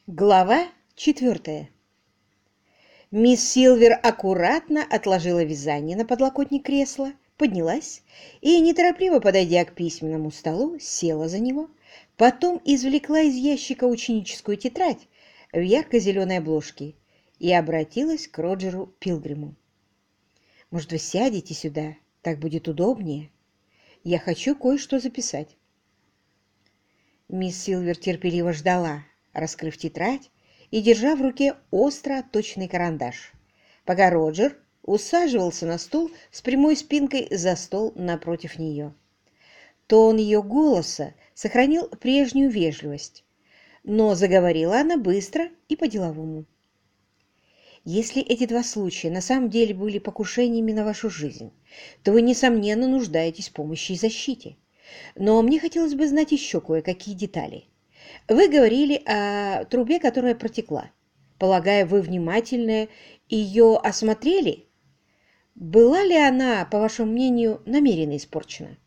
Глава 4. Мисс Силвер аккуратно отложила вязание на подлокотник кресла, поднялась и, неторопливо подойдя к письменному столу, села за него, потом извлекла из ящика ученическую тетрадь в ярко-зеленой обложке и обратилась к Роджеру Пилгриму. «Может, вы сядете сюда? Так будет удобнее. Я хочу кое-что записать». Мисс Силвер терпеливо ждала, раскрыв тетрадь и держа в руке остро отточенный карандаш, пока Роджер усаживался на стул с прямой спинкой за стол напротив нее. Тон ее голоса сохранил прежнюю вежливость, но заговорила она быстро и по-деловому. «Если эти два случая на самом деле были покушениями на вашу жизнь, то вы, несомненно, нуждаетесь в помощи и защите. Но мне хотелось бы знать еще кое-какие детали. Вы говорили о трубе, которая протекла. Полагаю, вы внимательно ее осмотрели? Была ли она, по вашему мнению, намеренно испорчена?»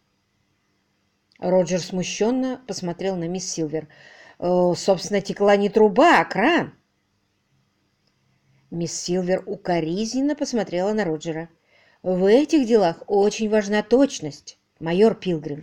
Роджер смущенно посмотрел на мисс Силвер. Собственно, текла не труба, а кран». Мисс Силвер укоризненно посмотрела на Роджера. «В этих делах очень важна точность, майор Пилгрим».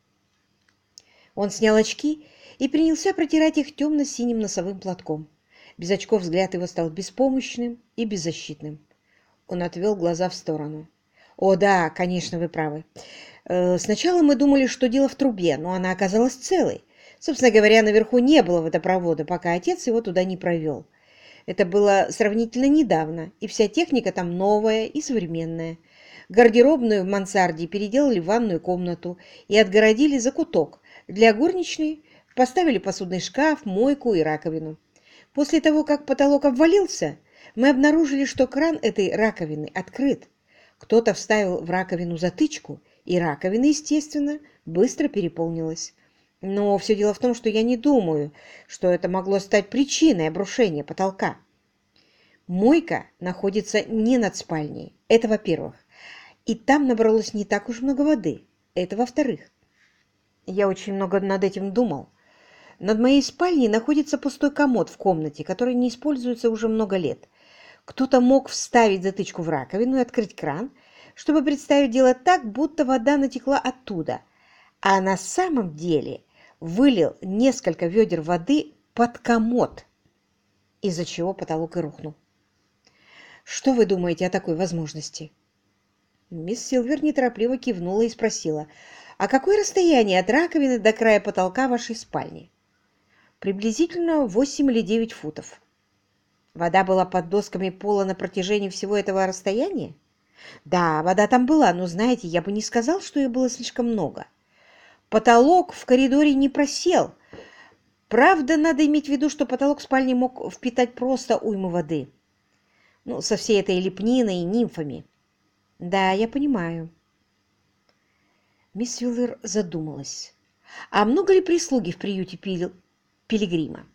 Он снял очки и принялся протирать их темно-синим носовым платком. Без очков взгляд его стал беспомощным и беззащитным. Он отвел глаза в сторону. «О, да, конечно, вы правы. Сначала мы думали, что дело в трубе, но она оказалась целой. Собственно говоря, наверху не было водопровода, пока отец его туда не провел. Это было сравнительно недавно, и вся техника там новая и современная. Гардеробную в мансарде переделали в ванную комнату и отгородили закуток. Для горничной поставили посудный шкаф, мойку и раковину. После того, как потолок обвалился, мы обнаружили, что кран этой раковины открыт. Кто-то вставил в раковину затычку, и раковина, естественно, быстро переполнилась. Но все дело в том, что я не думаю, что это могло стать причиной обрушения потолка. Мойка находится не над спальней, это во-первых. И там набралось не так уж много воды, это во-вторых. Я очень много над этим думал. Над моей спальней находится пустой комод в комнате, который не используется уже много лет. Кто-то мог вставить затычку в раковину и открыть кран, чтобы представить дело так, будто вода натекла оттуда, а на самом деле вылил несколько ведер воды под комод, из-за чего потолок и рухнул. Что вы думаете о такой возможности?» Мисс Силвер неторопливо кивнула и спросила, «А какое расстояние от раковины до края потолка вашей спальни?» «Приблизительно 8 или 9 футов». «Вода была под досками пола на протяжении всего этого расстояния?» «Да, вода там была, но, знаете, я бы не сказал, что ее было слишком много. Потолок в коридоре не просел. Правда, надо иметь в виду, что потолок спальни мог впитать просто уйму воды. Ну, со всей этой лепниной и нимфами». «Да, я понимаю». Мисс Силвер задумалась. «А много ли прислуги в приюте Пилигрима?»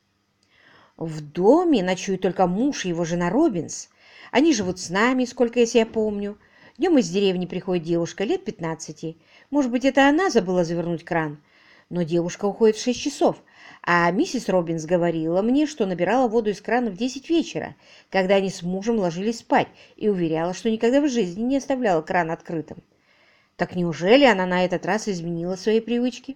«В доме ночует только муж и его жена Робинс. Они живут с нами, сколько я себя помню. Днем из деревни приходит девушка лет 15. Может быть, это она забыла завернуть кран. Но девушка уходит в 6 часов. А миссис Робинс говорила мне, что набирала воду из крана в 10 вечера, когда они с мужем ложились спать, и уверяла, что никогда в жизни не оставляла кран открытым. Так неужели она на этот раз изменила свои привычки?»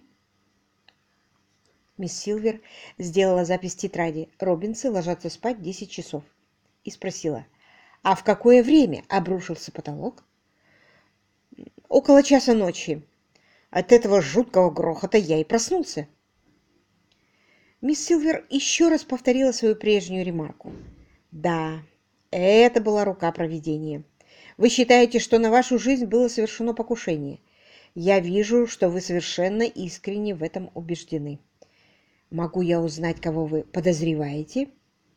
Мисс Силвер сделала запись в тетради «Робинсы ложатся спать в 10 часов» и спросила, «А в какое время обрушился потолок?» «Около часа ночи. От этого жуткого грохота я и проснулся». Мисс Силвер еще раз повторила свою прежнюю ремарку. «Да, это была рука провидения. Вы считаете, что на вашу жизнь было совершено покушение. Я вижу, что вы совершенно искренне в этом убеждены. Могу я узнать, кого вы подозреваете?»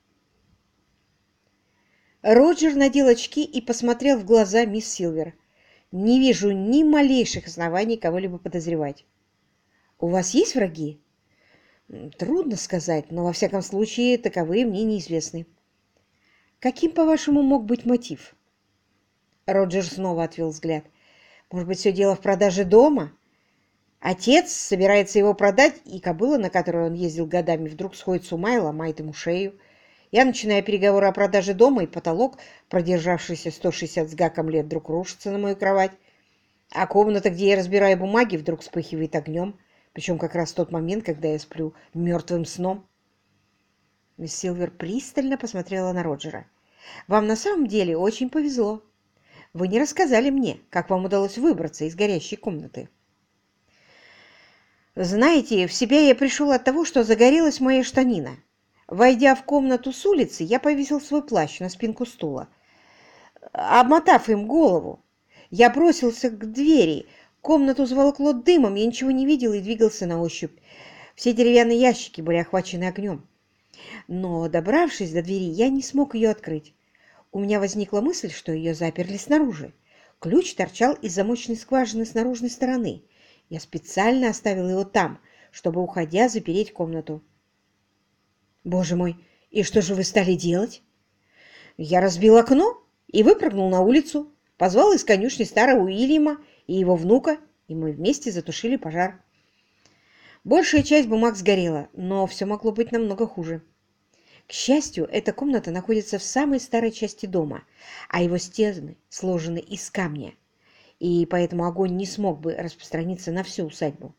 Роджер надел очки и посмотрел в глаза мисс Силвер. «Не вижу ни малейших оснований кого-либо подозревать». «У вас есть враги?» «Трудно сказать, но во всяком случае таковые мне неизвестны». «Каким, по-вашему, мог быть мотив?» Роджер снова отвел взгляд. «Может быть, все дело в продаже дома? Отец собирается его продать, и кобыла, на которой он ездил годами, вдруг сходит с ума и ломает ему шею. Я начинаю переговоры о продаже дома, и потолок, продержавшийся 160 с гаком лет, вдруг рушится на мою кровать. А комната, где я разбираю бумаги, вдруг вспыхивает огнем, причем как раз в тот момент, когда я сплю мертвым сном. Мисс Силвер пристально посмотрела на Роджера. «Вам на самом деле очень повезло. Вы не рассказали мне, как вам удалось выбраться из горящей комнаты». «Знаете, в себя я пришел от того, что загорелась моя штанина. Войдя в комнату с улицы, я повесил свой плащ на спинку стула, обмотав им голову. Я бросился к двери, комнату заволокло дымом, я ничего не видел и двигался на ощупь. Все деревянные ящики были охвачены огнем. Но, добравшись до двери, я не смог ее открыть. У меня возникла мысль, что ее заперли снаружи. Ключ торчал из замочной скважины с наружной стороны. Я специально оставил его там, чтобы, уходя, запереть комнату. Боже мой, и что же вы стали делать? Я разбил окно и выпрыгнул на улицу, позвал из конюшни старого Уильяма и его внука, и мы вместе затушили пожар. Большая часть бумаг сгорела, но все могло быть намного хуже. К счастью, эта комната находится в самой старой части дома, а его стены сложены из камня, и поэтому огонь не смог бы распространиться на всю усадьбу.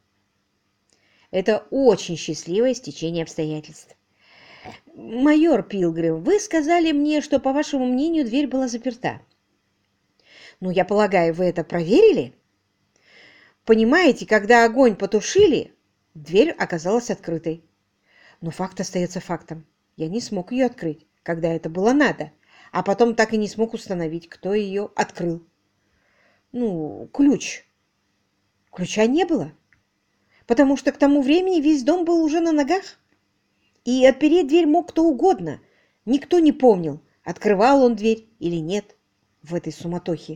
Это очень счастливое стечение обстоятельств. Майор Пилгрим, вы сказали мне, что, по вашему мнению, дверь была заперта. Ну, я полагаю, вы это проверили? Понимаете, когда огонь потушили, дверь оказалась открытой. Но факт остается фактом. Я не смог ее открыть, когда это было надо, а потом так и не смог установить, кто ее открыл. Ну, ключ. Ключа не было, потому что к тому времени весь дом был уже на ногах. И отпереть дверь мог кто угодно. Никто не помнил, открывал он дверь или нет в этой суматохе.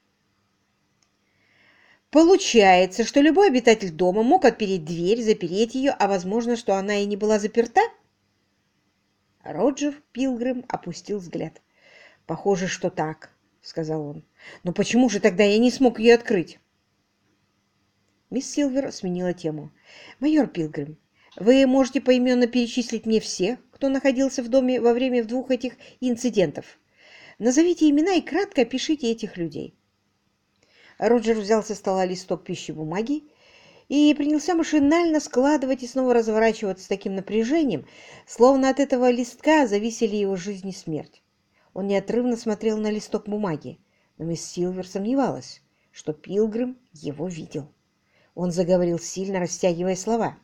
Получается, что любой обитатель дома мог отпереть дверь, запереть ее, а возможно, что она и не была заперта? Роджер Пилгрим опустил взгляд. «Похоже, что так», — сказал он. «Но почему же тогда я не смог ее открыть?» Мисс Силвер сменила тему. «Майор Пилгрим, вы можете поименно перечислить мне всех, кто находился в доме во время двух этих инцидентов. Назовите имена и кратко опишите этих людей». Роджер взял со стола листок пищи бумаги и принялся машинально складывать и снова разворачивать с таким напряжением, словно от этого листка зависели его жизнь и смерть. Он неотрывно смотрел на листок бумаги, но мисс Силвер сомневалась, что Пилгрим его видел. Он заговорил, сильно растягивая слова.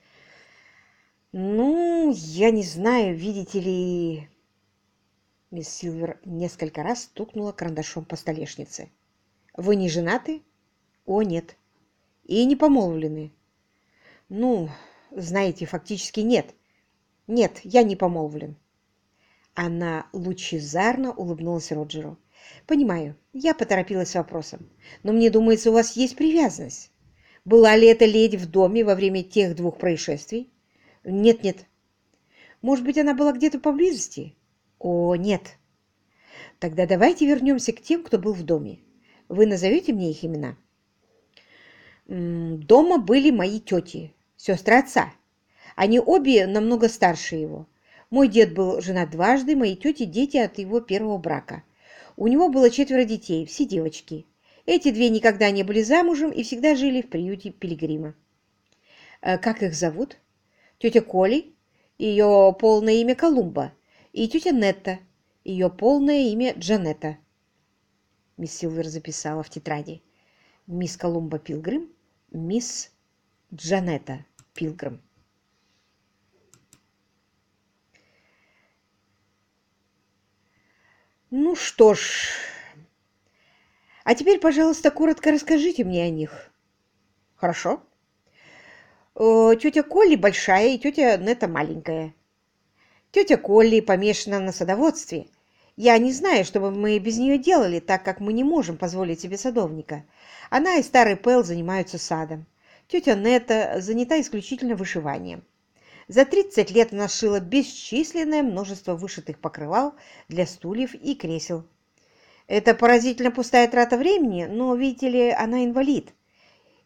«Ну, я не знаю, видите ли...» Мисс Силвер несколько раз стукнула карандашом по столешнице. «Вы не женаты?» «О, нет». «И не помолвлены?» «Ну, знаете, фактически нет. Нет, я не помолвлен». Она лучезарно улыбнулась Роджеру. «Понимаю, я поторопилась с вопросом, но мне думается, у вас есть привязанность. Была ли эта леди в доме во время тех двух происшествий?» «Нет-нет». «Может быть, она была где-то поблизости?» «О, нет». «Тогда давайте вернемся к тем, кто был в доме. Вы назовете мне их имена?» «Дома были мои тети, сестры отца. Они обе намного старше его. Мой дед был женат дважды, мои тети – дети от его первого брака. У него было 4 детей, все девочки. Эти 2 никогда не были замужем и всегда жили в приюте Пилигрима». «Как их зовут?» «Тетя Коли, ее полное имя Колумба, и тетя Нетта, ее полное имя Джанетта». Мисс Силвер записала в тетради. «Мисс Колумба Пилгрим, мисс Джанетта Пилгрим». «Ну что ж, а теперь, пожалуйста, коротко расскажите мне о них». «Хорошо. Тетя Колли большая и тетя Нетта маленькая. Тетя Колли помешана на садоводстве. Я не знаю, что бы мы без нее делали, так как мы не можем позволить себе садовника. Она и старый Пэл занимаются садом. Тетя Нетта занята исключительно вышиванием. За 30 лет она сшила бесчисленное множество вышитых покрывал для стульев и кресел. Это поразительно пустая трата времени, но, видите ли, она инвалид.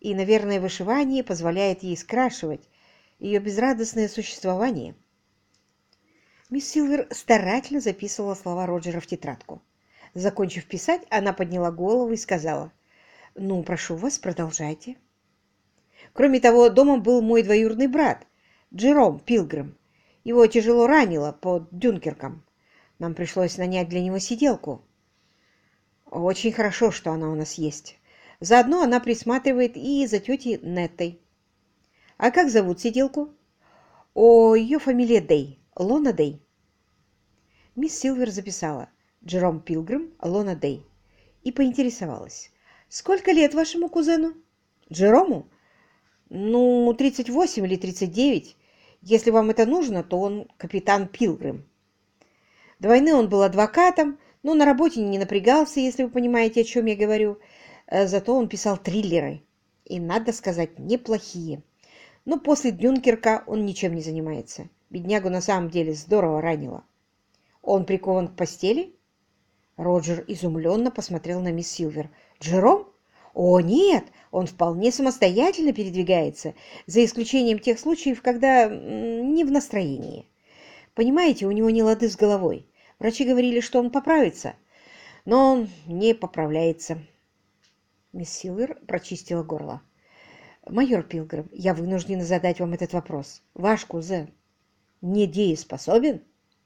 и, наверное, вышивание позволяет ей скрашивать ее безрадостное существование. Мисс Силвер старательно записывала слова Роджера в тетрадку. Закончив писать, она подняла голову и сказала: «Ну, прошу вас, продолжайте». Кроме того, дома был мой двоюродный брат, Джером Пилгрим. Его тяжело ранило под Дюнкерком. Нам пришлось нанять для него сиделку. Очень хорошо, что она у нас есть. Заодно она присматривает и за тетей Неттой. А как зовут сиделку? О, ее фамилия Дэй. Лона Дэй. Мисс Силвер записала: Джером Пилгрим, Лона Дэй. И поинтересовалась: «Сколько лет вашему кузену?» «Джерому? Ну, 38 или 39. Если вам это нужно, то он капитан Пилгрим. До войны он был адвокатом, но на работе не напрягался, если вы понимаете, о чем я говорю. Зато он писал триллеры. И, надо сказать, неплохие. Но после Дюнкерка он ничем не занимается. Беднягу на самом деле здорово ранило». «Он прикован к постели?» Роджер изумленно посмотрел на мисс Силвер. «Джером? О, нет, он вполне самостоятельно передвигается, за исключением тех случаев, когда не в настроении. Понимаете, у него не лады с головой. Врачи говорили, что он поправится, но он не поправляется». Мисс Силвер прочистила горло. «Майор Пилгрим, я вынуждена задать вам этот вопрос. Ваш кузен недееспособен?»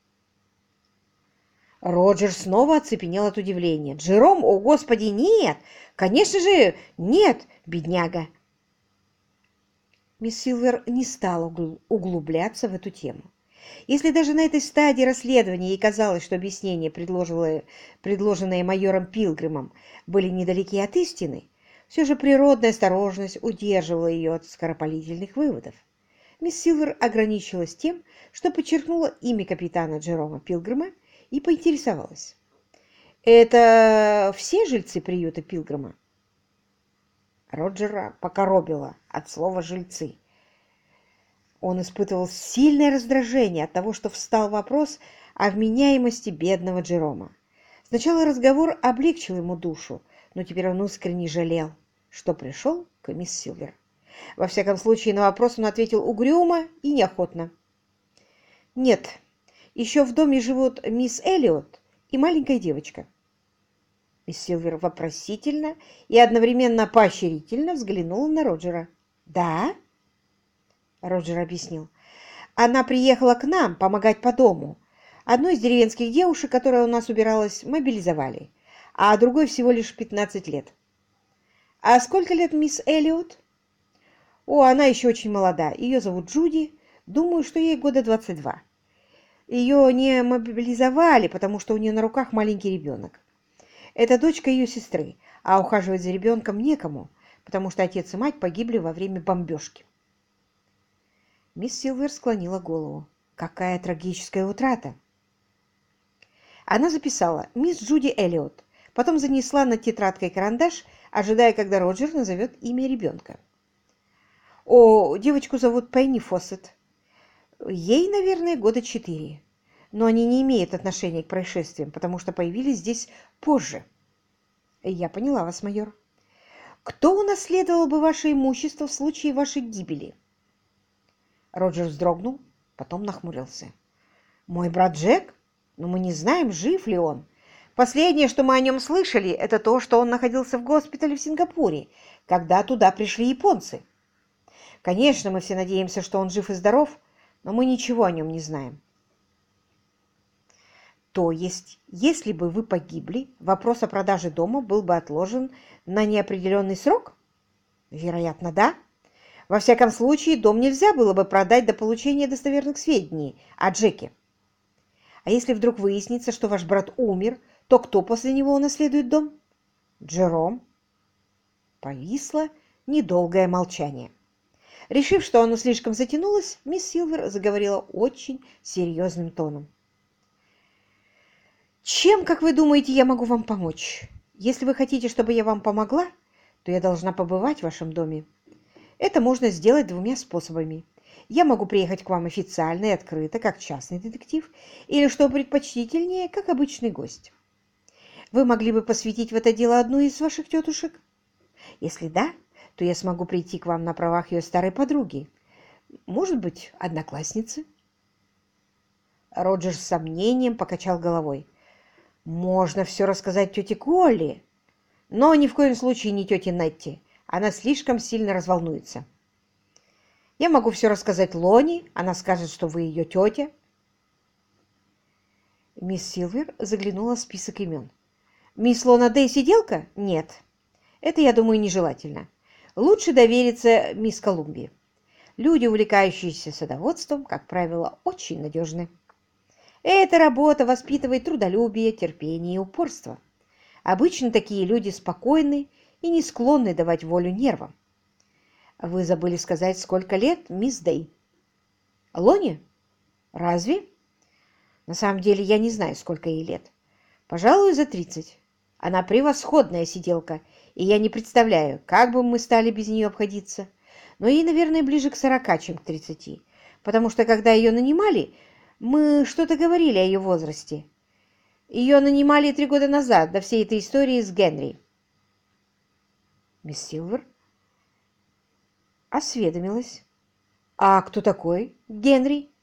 Роджер снова оцепенел от удивления. «Джером? О, Господи, нет! Конечно же, нет, бедняга!» Мисс Силвер не стала углубляться в эту тему. Если даже на этой стадии расследования ей казалось, что объяснения, предложенные майором Пилгримом, были недалеки от истины, все же природная осторожность удерживала ее от скоропалительных выводов. Мисс Силвер ограничилась тем, что подчеркнула имя капитана Джерома Пилгрима и поинтересовалась: «Это все жильцы приюта Пилгрима?» Роджера покоробило от слова «жильцы». Он испытывал сильное раздражение от того, что встал вопрос о вменяемости бедного Джерома. Сначала разговор облегчил ему душу, но теперь он искренне жалел, что пришел к мисс Силвер. Во всяком случае, на вопрос он ответил угрюмо и неохотно. «Нет, еще в доме живут мисс Эллиот и маленькая девочка». Мисс Силвер вопросительно и одновременно поощрительно взглянула на Роджера. «Да?» — Роджер объяснил. «Она приехала к нам помогать по дому. Одну из деревенских девушек, которая у нас убиралась, мобилизовали, а другой всего лишь 15 лет». «А сколько лет мисс Эллиот?» «О, она еще очень молода. Ее зовут Джуди. Думаю, что ей года 22. Ее не мобилизовали, потому что у нее на руках маленький ребенок. Это дочка ее сестры, а ухаживать за ребенком некому, потому что отец и мать погибли во время бомбежки». Мисс Силвер склонила голову. Какая трагическая утрата! Она записала «Мисс Джуди Эллиот», потом занесла над тетрадкой карандаш, ожидая, когда Роджер назовет имя ребенка. «О, девочку зовут Пенни Фоссет. Ей, наверное, года 4. Но они не имеют отношения к происшествиям, потому что появились здесь позже». «Я поняла вас, майор. Кто унаследовал бы ваше имущество в случае вашей гибели?» Роджер вздрогнул, потом нахмурился. «Мой брат Джек? Но мы не знаем, жив ли он. Последнее, что мы о нем слышали, это то, что он находился в госпитале в Сингапуре, когда туда пришли японцы. Конечно, мы все надеемся, что он жив и здоров, но мы ничего о нем не знаем». «То есть, если бы вы погибли, вопрос о продаже дома был бы отложен на неопределенный срок?» «Вероятно, да. Во всяком случае, дом нельзя было бы продать до получения достоверных сведений о Джеке. А если вдруг выяснится, что ваш брат умер, то кто после него унаследует дом?» «Джером». Повисло недолгое молчание. Решив, что оно слишком затянулось, мисс Силвер заговорила очень серьезным тоном. «Чем, как вы думаете, я могу вам помочь? Если вы хотите, чтобы я вам помогла, то я должна побывать в вашем доме. Это можно сделать двумя способами. Я могу приехать к вам официально и открыто, как частный детектив, или, что предпочтительнее, как обычный гость. Вы могли бы посвятить в это дело одну из ваших тетушек? Если да, то я смогу прийти к вам на правах ее старой подруги. Может быть, одноклассницы?» Роджер с сомнением покачал головой. «Можно все рассказать тете Колли, но ни в коем случае не тете Нетти. Она слишком сильно разволнуется. Я могу все рассказать Лоне, она скажет, что вы ее тетя». Мисс Силвер заглянула в список имен. «Мисс Лона Дэй сиделка? Нет. Это, я думаю, нежелательно. Лучше довериться мисс Колумбии. Люди, увлекающиеся садоводством, как правило, очень надежны. Эта работа воспитывает трудолюбие, терпение и упорство. Обычно такие люди спокойны и не склонны давать волю нервам. Вы забыли сказать, сколько лет мисс Дэй?» «Лоне? Разве? На самом деле я не знаю, сколько ей лет. Пожалуй, за 30. Она превосходная сиделка, и я не представляю, как бы мы стали без нее обходиться. Но ей, наверное, ближе к 40, чем к 30, потому что, когда ее нанимали, мы что-то говорили о ее возрасте. Ее нанимали 3 года назад, до всей этой истории с Генри». Мисс Силвер осведомилась. «А кто такой Генри?»